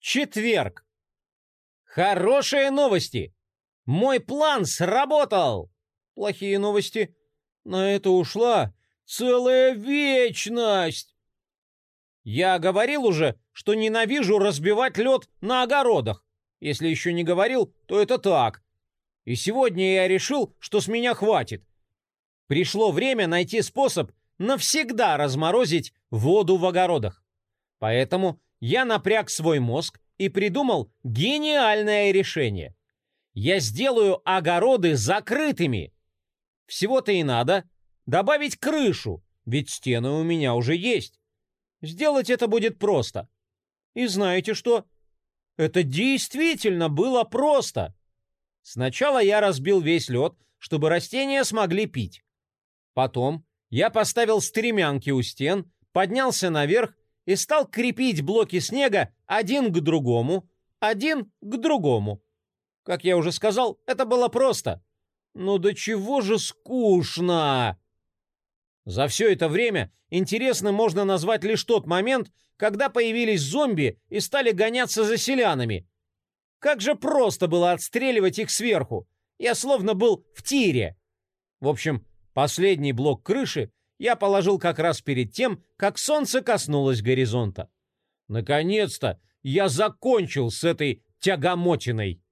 Четверг. Хорошие новости! Мой план сработал! Плохие новости. На это ушла целая вечность. Я говорил уже, что ненавижу разбивать лед на огородах. Если еще не говорил, то это так. И сегодня я решил, что с меня хватит. Пришло время найти способ навсегда разморозить воду в огородах. Поэтому я напряг свой мозг и придумал гениальное решение. Я сделаю огороды закрытыми. Всего-то и надо добавить крышу, ведь стены у меня уже есть. Сделать это будет просто. И знаете что? Это действительно было просто. Сначала я разбил весь лед, чтобы растения смогли пить. Потом я поставил стремянки у стен, поднялся наверх и стал крепить блоки снега один к другому. Как я уже сказал, это было просто. Ну до чего же скучно! За все это время интересным можно назвать лишь тот момент, когда появились зомби и стали гоняться за селянами. Как же просто было отстреливать их сверху. Я словно был в тире. В общем, последний блок крыши я положил как раз перед тем, как солнце коснулось горизонта. Наконец-то я закончил с этой тягомотиной.